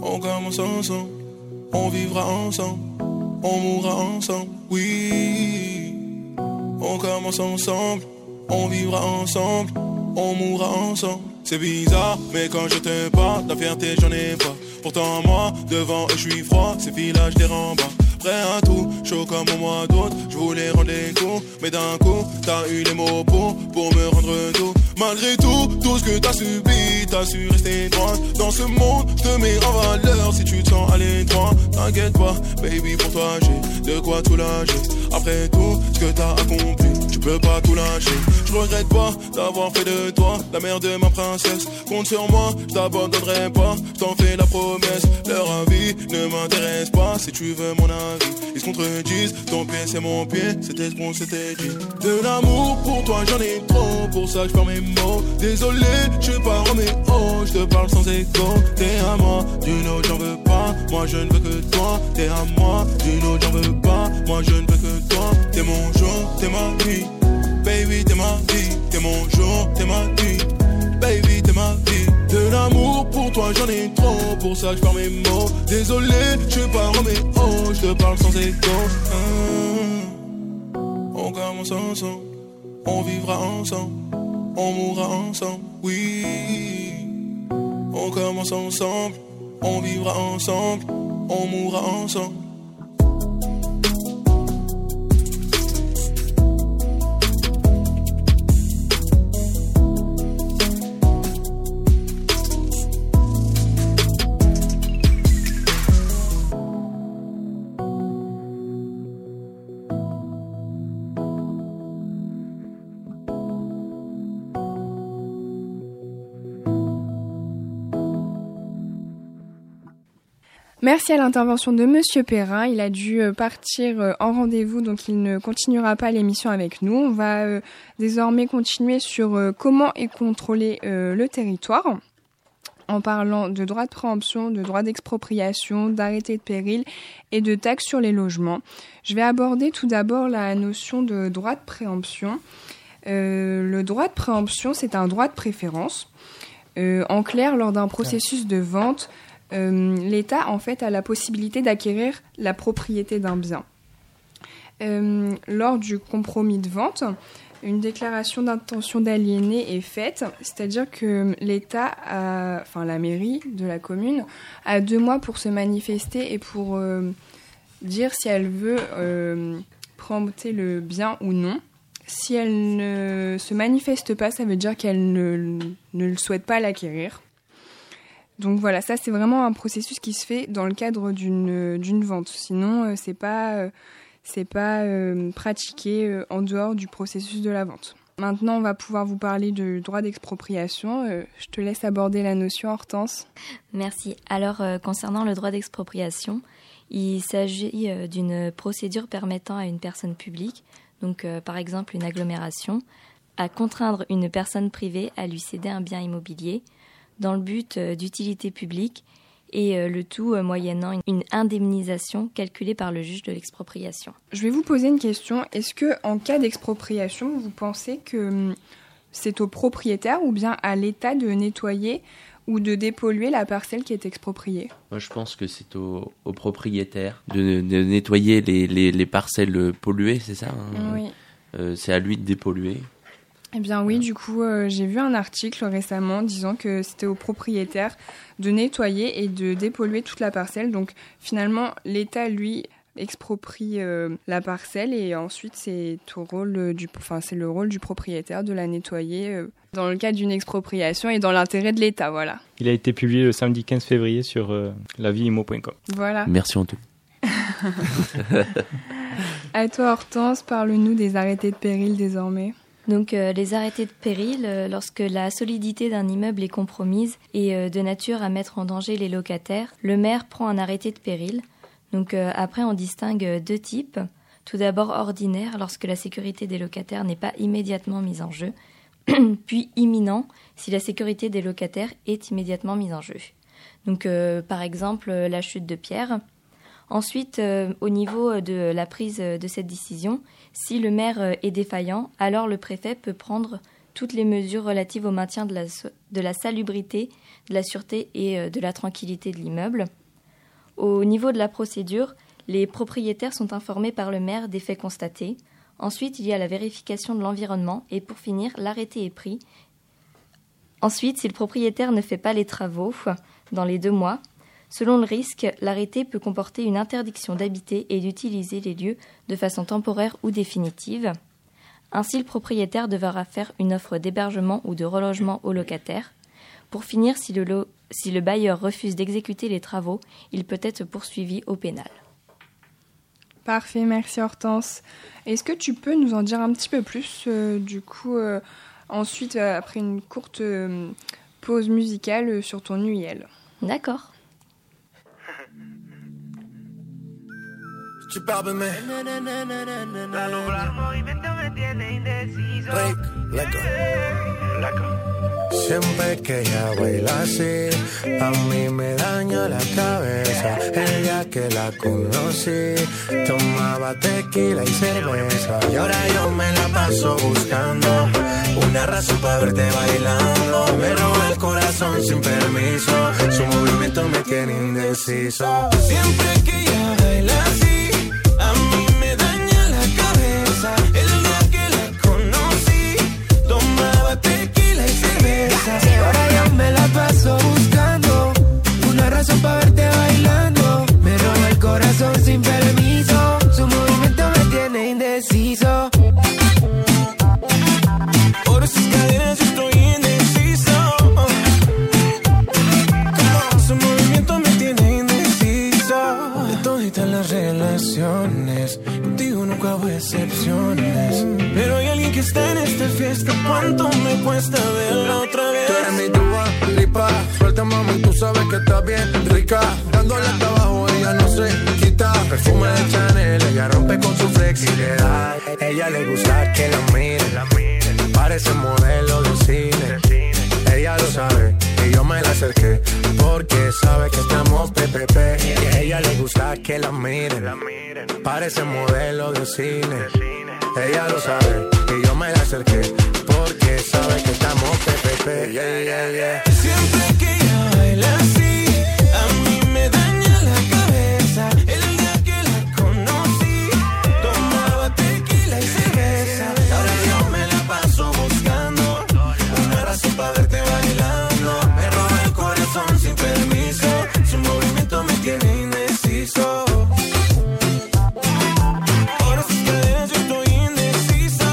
S9: commence ensemble, on vivra ensemble, on mourra ensemble, oui. On commence ensemble, on vivra ensemble, on mourra ensemble. C'est bizarre, mais quand je te parle, la fierté j'en ai pas. Pourtant moi, devant eux je suis froid, ces filles-là je les rembarre. Prêt à tout, chaud comme au mois d'août, je voulais rendre les coups, mais d'un coup, t'as eu les mots pour me rendre tout. Malgré tout ce que t'as subi, t'as su rester droit. Dans ce monde, je te mets en valeur si tu te sens à l'étroit. T'inquiète pas, baby, pour toi j'ai de quoi tout lâcher. Après tout ce que t'as accompli, tu peux pas tout lâcher. Je regrette pas d'avoir fait de toi la mère de ma princesse. Compte sur moi, je t'abandonnerai pas, je t'en fais la promesse. Leur avis ne m'intéresse pas, si tu veux mon avis. Ils se contredisent, ton pied c'est mon pied, c'était ce qu'on s'était dit. De l'amour pour toi j'en ai trop, pour ça que je perds mes mots. Désolé, je suis pas Roméo, je te parle sans écho. T'es à moi, d'une autre j'en veux pas, moi je ne veux que toi. T'es à moi, d'une autre j'en veux pas, moi je ne veux que toi. T'es mon jour, t'es ma vie, baby t'es ma vie. T'es mon jour, t'es ma vie, baby t'es ma vie. De l'amour pour toi j'en ai trop, pour ça que je perds mes mots. Désolé, je suis pas Roméo, je te parle sans écho. On commence ensemble, on vivra ensemble, on mourra ensemble, oui. On commence ensemble, on vivra ensemble, on mourra ensemble.
S1: Merci à l'intervention de Monsieur Perrin. Il a dû partir en rendez-vous, donc il ne continuera pas l'émission avec nous. On va désormais continuer sur comment est contrôlé le territoire, en parlant de droit de préemption, de droit d'expropriation, d'arrêté de péril et de taxes sur les logements. Je vais aborder tout d'abord la notion de droit de préemption. Le droit de préemption, c'est un droit de préférence. En clair, lors d'un processus de vente, l'État en fait a la possibilité d'acquérir la propriété d'un bien. Lors du compromis de vente, une déclaration d'intention d'aliéner est faite, c'est-à-dire que l'État, la mairie de la commune, a 2 mois pour se manifester et pour dire si elle veut préempter le bien ou non. Si elle ne se manifeste pas, ça veut dire qu'elle ne le souhaite pas l'acquérir. Donc voilà, ça c'est vraiment un processus qui se fait dans le cadre d'une vente. Sinon, c'est pas pratiqué en dehors du processus de la vente. Maintenant, on va pouvoir vous parler du droit d'expropriation. Je te laisse aborder la notion, Hortense.
S10: Merci. Alors, concernant le droit d'expropriation, il s'agit d'une procédure permettant à une personne publique, donc par exemple une agglomération, à contraindre une personne privée à lui céder un bien immobilier dans le but d'utilité publique et le tout moyennant une indemnisation calculée par le juge de l'expropriation.
S1: Je vais vous poser une question. Est-ce que en cas d'expropriation, vous pensez que c'est au propriétaire ou bien à l'État de nettoyer ou de dépolluer la parcelle qui est expropriée ?
S2: Moi, je pense que c'est au propriétaire de nettoyer les parcelles polluées, c'est ça, hein ?
S1: Oui.
S2: C'est à lui de dépolluer.
S1: Eh bien oui, du coup, j'ai vu un article récemment disant que c'était au propriétaire de nettoyer et de dépolluer toute la parcelle. Donc finalement, l'État, lui, exproprie la parcelle et ensuite c'est le rôle du propriétaire de la nettoyer dans le cadre d'une expropriation et dans l'intérêt de l'État, voilà.
S3: Il a été publié le samedi 15 février sur laviimo.com.
S1: Voilà.
S2: Merci Antoine.
S1: À toi Hortense, parle-nous des arrêtés de péril désormais.
S10: Donc les arrêtés de péril, lorsque la solidité d'un immeuble est compromise et de nature à mettre en danger les locataires, le maire prend un arrêté de péril. Donc après on distingue 2 types. Tout d'abord ordinaire, lorsque la sécurité des locataires n'est pas immédiatement mise en jeu, puis imminent, si la sécurité des locataires est immédiatement mise en jeu. Donc par exemple la chute de pierre. Ensuite, au niveau de la prise de cette décision, si le maire est défaillant, alors le préfet peut prendre toutes les mesures relatives au maintien de la salubrité, de la sûreté et de la tranquillité de l'immeuble. Au niveau de la procédure, les propriétaires sont informés par le maire des faits constatés. Ensuite, il y a la vérification de l'environnement et pour finir, l'arrêté est pris. Ensuite, si le propriétaire ne fait pas les travaux dans les 2 mois, selon le risque, l'arrêté peut comporter une interdiction d'habiter et d'utiliser les lieux de façon temporaire ou définitive. Ainsi, le propriétaire devra faire une offre d'hébergement ou de relogement aux locataires. Pour finir, si le bailleur refuse d'exécuter les travaux, il peut être poursuivi au pénal.
S1: Parfait, merci Hortense. Est-ce que tu peux nous en dire un petit peu plus, ensuite, après une courte pause musicale sur ton UIL?
S10: D'accord.
S11: Siempre que ella baila así, a mí me daña la cabeza. El día que la conocí, tomaba tequila y cerveza. Y ahora yo me la paso buscando una razón para verte bailando. Me roba el corazón sin permiso, su movimiento me tiene indeciso. Siempre que ella baila así, a mí me daña la cabeza. El día que la conocí, tomaba tequila y cerveza. Ahora yo me la paso buscando una razón para verte bailando. Me roba el corazón sin permiso, su movimiento me tiene indeciso. Por sus cadenas yo estoy indeciso. Su movimiento me tiene indeciso. De todas las relaciones, contigo nunca hago excepciones. Pero hay alguien que está en esta fiesta, ¿cuánto me cuesta verla otra vez? Tú eres mi Dua Lipa, suelta mami, tú sabes que está bien rica. Dándole hasta abajo, ella no se quita. Perfume de Chanel, ella rompe con su flexibilidad. Ella le gusta que la miren, parece modelo de cine. Ella lo sabe y yo me la acerqué porque sabe que estamos PPP. Y a ella le gusta que la miren, parece modelo de cine. Ella lo sabe y yo me la acerqué porque sabe que estamos PPP. Siempre que ella baila así, a mí me daña la cabeza. El día que la conocí, tomaba tequila y cerveza. Ahora yo me la paso buscando una razón para verte bailando. Me roba el corazón sin permiso, su movimiento me tiene indeciso. Por sus cadenas yo estoy indeciso.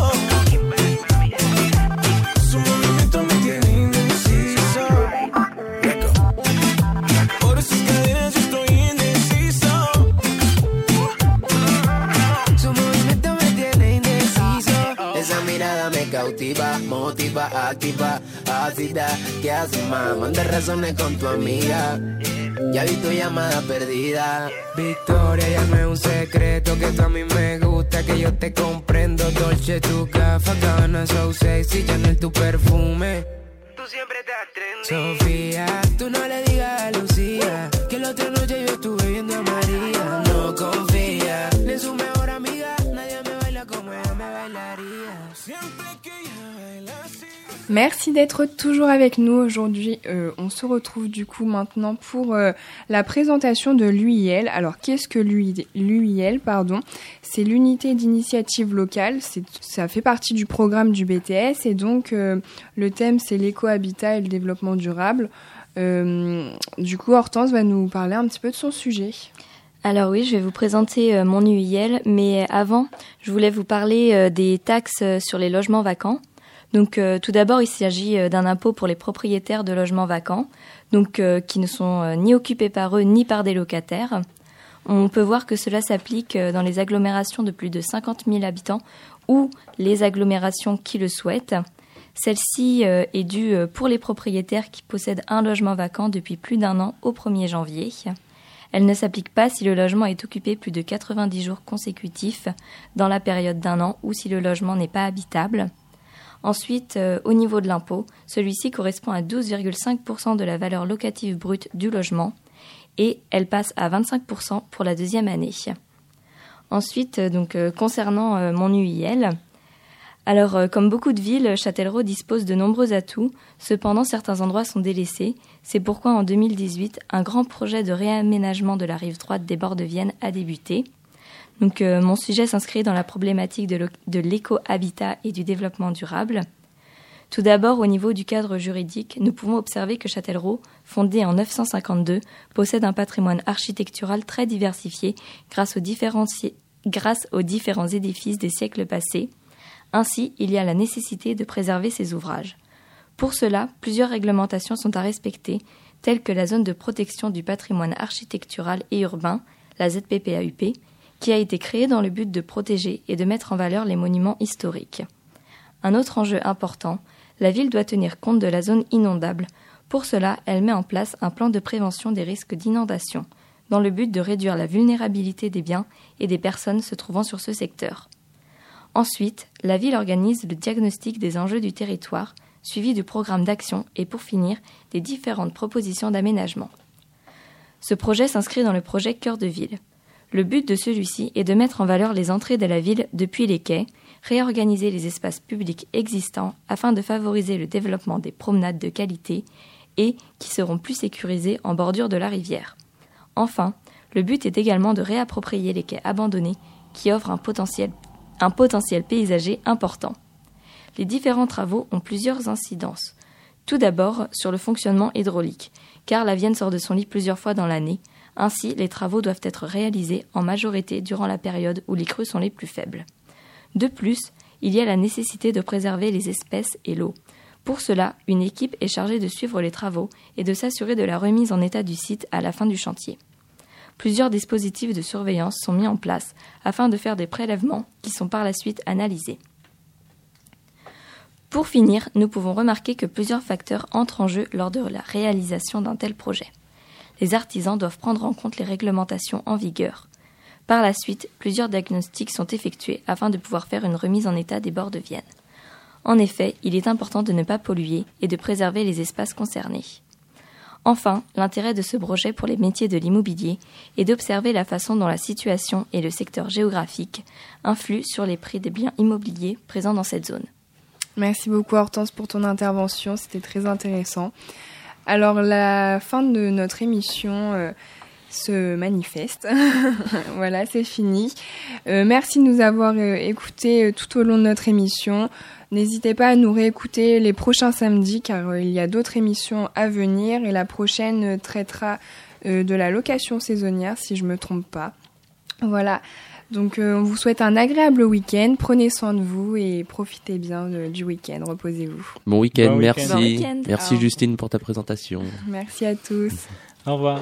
S11: Su movimiento me tiene indeciso. Por sus cadenas yo estoy indeciso. Su movimiento me tiene indeciso. Esa mirada me cautiva, motiva, activa, ácida. ¿Qué haces, más? Manda razones con tu amiga. Ya vi tu llamada perdida. Victoria, ya no es un secreto que tú a mí me gusta, que yo te comprendo. Dolce, tu gafa, Gabbana, so sexy, Chanel, tu perfume. Tú siempre estás trendy. Sofía, tú no le digas a Lucía que la otra noche yo estuve viendo a María. No confía en su mejor amiga, nadie me baila como ella me bailaría. Siempre que ella baila así.
S1: Merci d'être toujours avec nous aujourd'hui. On se retrouve du coup maintenant pour la présentation de l'UIL. Alors qu'est-ce que l'UIL, c'est l'unité d'initiative locale. Ça fait partie du programme du BTS et donc le thème c'est l'éco-habitat et le développement durable. Du coup Hortense va nous parler un petit peu de son sujet.
S10: Alors oui, je vais vous présenter mon UIL, mais avant, je voulais vous parler des taxes sur les logements vacants. Donc tout d'abord, il s'agit d'un impôt pour les propriétaires de logements vacants, donc qui ne sont ni occupés par eux ni par des locataires. On peut voir que cela s'applique dans les agglomérations de plus de 50 000 habitants ou les agglomérations qui le souhaitent. Celle-ci est due pour les propriétaires qui possèdent un logement vacant depuis plus d'1 an au 1er janvier. Elle ne s'applique pas si le logement est occupé plus de 90 jours consécutifs dans la période d'1 an ou si le logement n'est pas habitable. Ensuite, au niveau de l'impôt, celui-ci correspond à 12,5% de la valeur locative brute du logement et elle passe à 25% pour la 2e année. Ensuite, concernant mon UIL, Alors, comme beaucoup de villes, Châtellerault dispose de nombreux atouts. Cependant, certains endroits sont délaissés. C'est pourquoi, en 2018, un grand projet de réaménagement de la rive droite des bords de Vienne a débuté. Donc, mon sujet s'inscrit dans la problématique de l'éco-habitat et du développement durable. Tout d'abord, au niveau du cadre juridique, nous pouvons observer que Châtellerault, fondé en 952, possède un patrimoine architectural très diversifié grâce aux différents édifices des siècles passés. Ainsi, il y a la nécessité de préserver ces ouvrages. Pour cela, plusieurs réglementations sont à respecter, telles que la zone de protection du patrimoine architectural et urbain, la ZPPAUP, qui a été créée dans le but de protéger et de mettre en valeur les monuments historiques. Un autre enjeu important, la ville doit tenir compte de la zone inondable. Pour cela, elle met en place un plan de prévention des risques d'inondation, dans le but de réduire la vulnérabilité des biens et des personnes se trouvant sur ce secteur. Ensuite, la ville organise le diagnostic des enjeux du territoire, suivi du programme d'action et pour finir, des différentes propositions d'aménagement. Ce projet s'inscrit dans le projet Cœur de Ville. Le but de celui-ci est de mettre en valeur les entrées de la ville depuis les quais, réorganiser les espaces publics existants afin de favoriser le développement des promenades de qualité et qui seront plus sécurisées en bordure de la rivière. Enfin, le but est également de réapproprier les quais abandonnés qui offrent un potentiel paysager important. Les différents travaux ont plusieurs incidences. Tout d'abord, sur le fonctionnement hydraulique, car la Vienne sort de son lit plusieurs fois dans l'année. Ainsi, les travaux doivent être réalisés en majorité durant la période où les crues sont les plus faibles. De plus, il y a la nécessité de préserver les espèces et l'eau. Pour cela, une équipe est chargée de suivre les travaux et de s'assurer de la remise en état du site à la fin du chantier. Plusieurs dispositifs de surveillance sont mis en place afin de faire des prélèvements qui sont par la suite analysés. Pour finir, nous pouvons remarquer que plusieurs facteurs entrent en jeu lors de la réalisation d'un tel projet. Les artisans doivent prendre en compte les réglementations en vigueur. Par la suite, plusieurs diagnostics sont effectués afin de pouvoir faire une remise en état des bords de Vienne. En effet, il est important de ne pas polluer et de préserver les espaces concernés. Enfin, l'intérêt de ce projet pour les métiers de l'immobilier est d'observer la façon dont la situation et le secteur géographique influent sur les prix des biens immobiliers présents dans cette zone.
S1: Merci beaucoup Hortense pour ton intervention, c'était très intéressant. Alors la fin de notre émission se manifeste. Voilà, c'est fini. Merci de nous avoir écoutés tout au long de notre émission. N'hésitez pas à nous réécouter les prochains samedis car il y a d'autres émissions à venir et la prochaine traitera de la location saisonnière si je ne me trompe pas. Voilà, donc on vous souhaite un agréable week-end, prenez soin de vous et profitez bien du week-end, reposez-vous.
S2: Bon week-end, merci.
S10: Bon week-end.
S2: Merci Justine pour ta présentation.
S1: Merci à tous.
S3: Au revoir.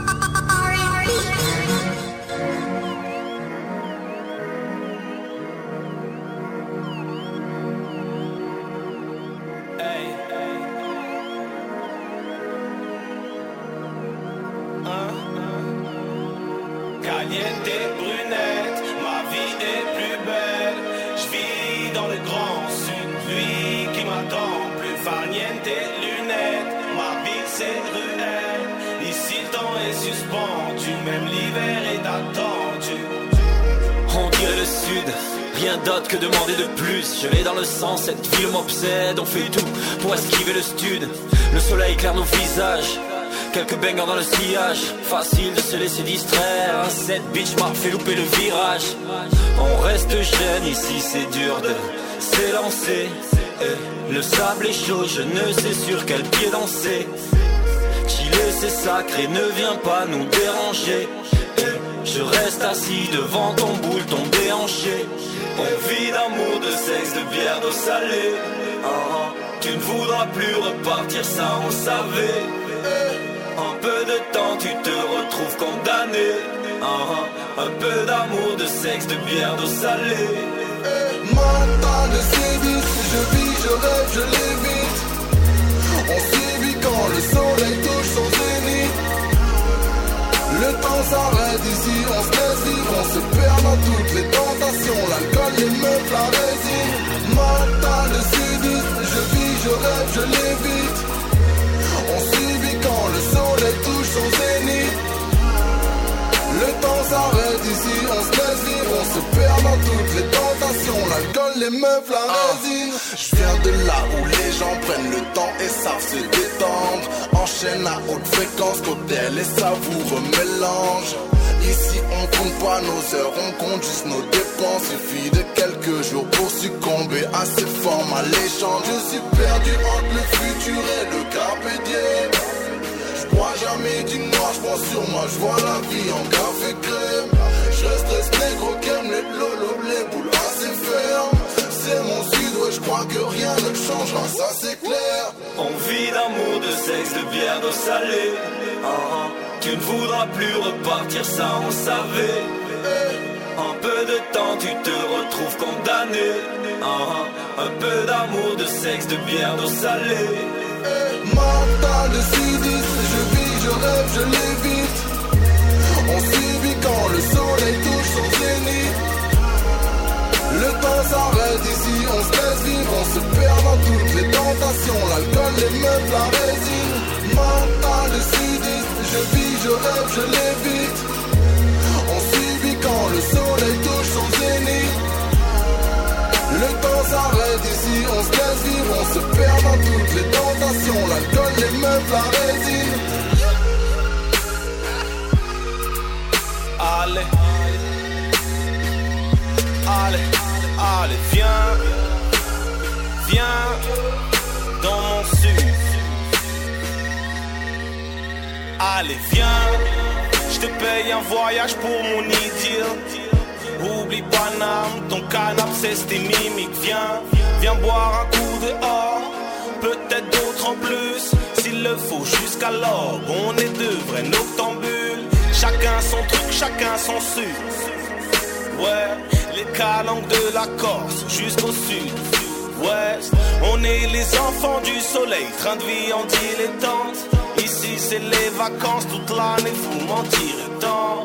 S11: Caliente brunette, ma vie est plus belle. Je vis dans le grand sud, lui qui m'attend. Plus farniente lunettes, ma vie c'est ruelle. Ici le temps est suspendu, même l'hiver est attendu. On dirait le sud, rien d'autre que demander de plus. Je l'ai dans le sang, cette ville m'obsède. On fait tout pour esquiver le stud. Le soleil éclaire nos visages. Quelques bangers dans le sillage, facile de se laisser distraire. Cette bitch m'a fait louper le virage. On reste jeune ici, c'est dur de s'élancer. Le sable est chaud, je ne sais sur quel pied danser. Chiller c'est sacré, ne viens pas nous déranger. Je reste assis devant ton boule, ton déhanché. On vit d'amour, de sexe, de bière, d'eau salée. Tu ne voudras plus repartir, ça on savait. Un peu de temps, tu te retrouves condamné. Un peu d'amour, de sexe, de bière, d'eau salée.
S12: Mental de sévice, je vis, je rêve, je l'évite. On sévit quand le soleil touche son zénith. Le temps s'arrête ici, on se laisse vivre, on se perd dans toutes les tentations. L'alcool, les meufs, la résine. Mental de sévice, je vis, je rêve, je l'évite. On sévit quand le soleil touche son zénith. Le temps s'arrête ici, on se laisse vivre, on se perd dans toutes les tentations. tentations, l'alcool, les meufs, la résine. Je viens de là où les gens prennent le temps et savent se détendre. Enchaîne à haute fréquence, cocktail et savoureux mélange. Ici on compte pas nos heures, on compte juste nos dépenses. Suffit de quelques jours pour succomber à ces formes alléchantes. Je suis perdu entre le futur et le carpe diem. J'bois jamais du noir, j'prends sur moi, j'vois la vie en café crème. J'reste négro qu'aime les lolos, les boules assez fermes. C'est mon sud, ouais, j'crois que rien ne changera, ça c'est clair.
S13: On vit d'amour, de sexe, de bière, d'eau salée. Tu ne voudras plus repartir, ça on savait. En peu de temps tu te retrouves condamné. Un peu d'amour, de sexe, de bière, d'eau salée.
S12: Mental de C10, je vis, je rêve, je l'évite. On subit quand le soleil touche son zénith. Le temps s'arrête ici, on se laisse vivre, on se perd dans toutes les tentations. L'alcool, les meufs, la résine. Mental de C10, je vis, je rêve, je l'évite. On subit quand le soleil touche son zénith. Le temps s'arrête ici, on se laisse vivre, on se perd dans toutes les tentations. L'alcool, les meufs, la résine.
S13: Allez, allez, allez, viens, viens dans mon sud. Allez, viens, je te paye un voyage pour mon idylle. Oublie Paname, ton canapé c'est tes mimiques. Viens, viens boire un coup dehors, peut-être d'autres en plus. S'il le faut jusqu'à l'aube, on est deux vrais noctambules. Chacun son truc, chacun son sud. Ouais, les calanques de la Corse jusqu'au sud. Ouest, on est les enfants du soleil, train de vie en dilettante. Ici c'est les vacances toute l'année, vous mentirez tant.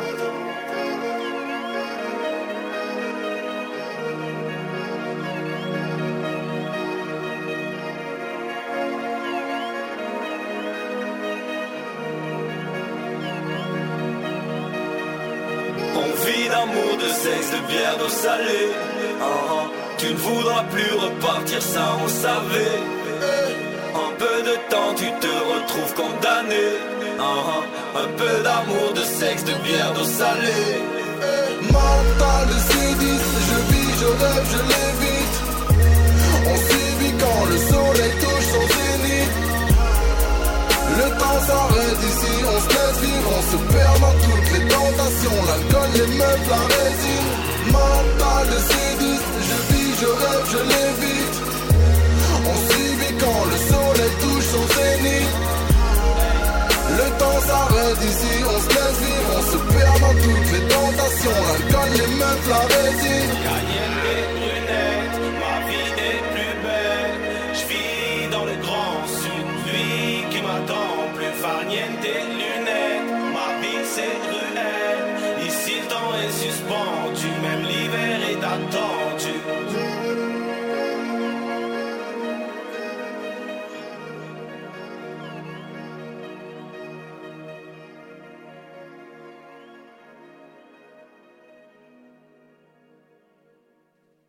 S13: D'amour, de sexe, de bière, d'eau salée. Tu ne voudras plus repartir, ça on savait. En peu de temps tu te retrouves condamné. Un peu d'amour, de sexe, de bière, d'eau salée.
S12: Mental de C10, je vis, je rêve, je l'évite. On subit quand le soleil touche son zénith. Le temps s'arrête ici, on se laisse vivre, on se perd dans toutes les tentations. L'alcool, les meufs, la résine. Mental de C10, je vis, je rêve, je l'évite. On subit quand le soleil touche son zénith. Le temps s'arrête ici, on se laisse vivre, on se perd dans toutes les tentations. L'alcool, les meufs, la résine.
S13: Cayenne et brunette, ma vie est plus belle. Je vis dans le grand sud, lui qui m'attend. Plus farnienne des lunettes, ma vie c'est ruelle. Ici le temps est suspendu, même l'hiver est d'attendre.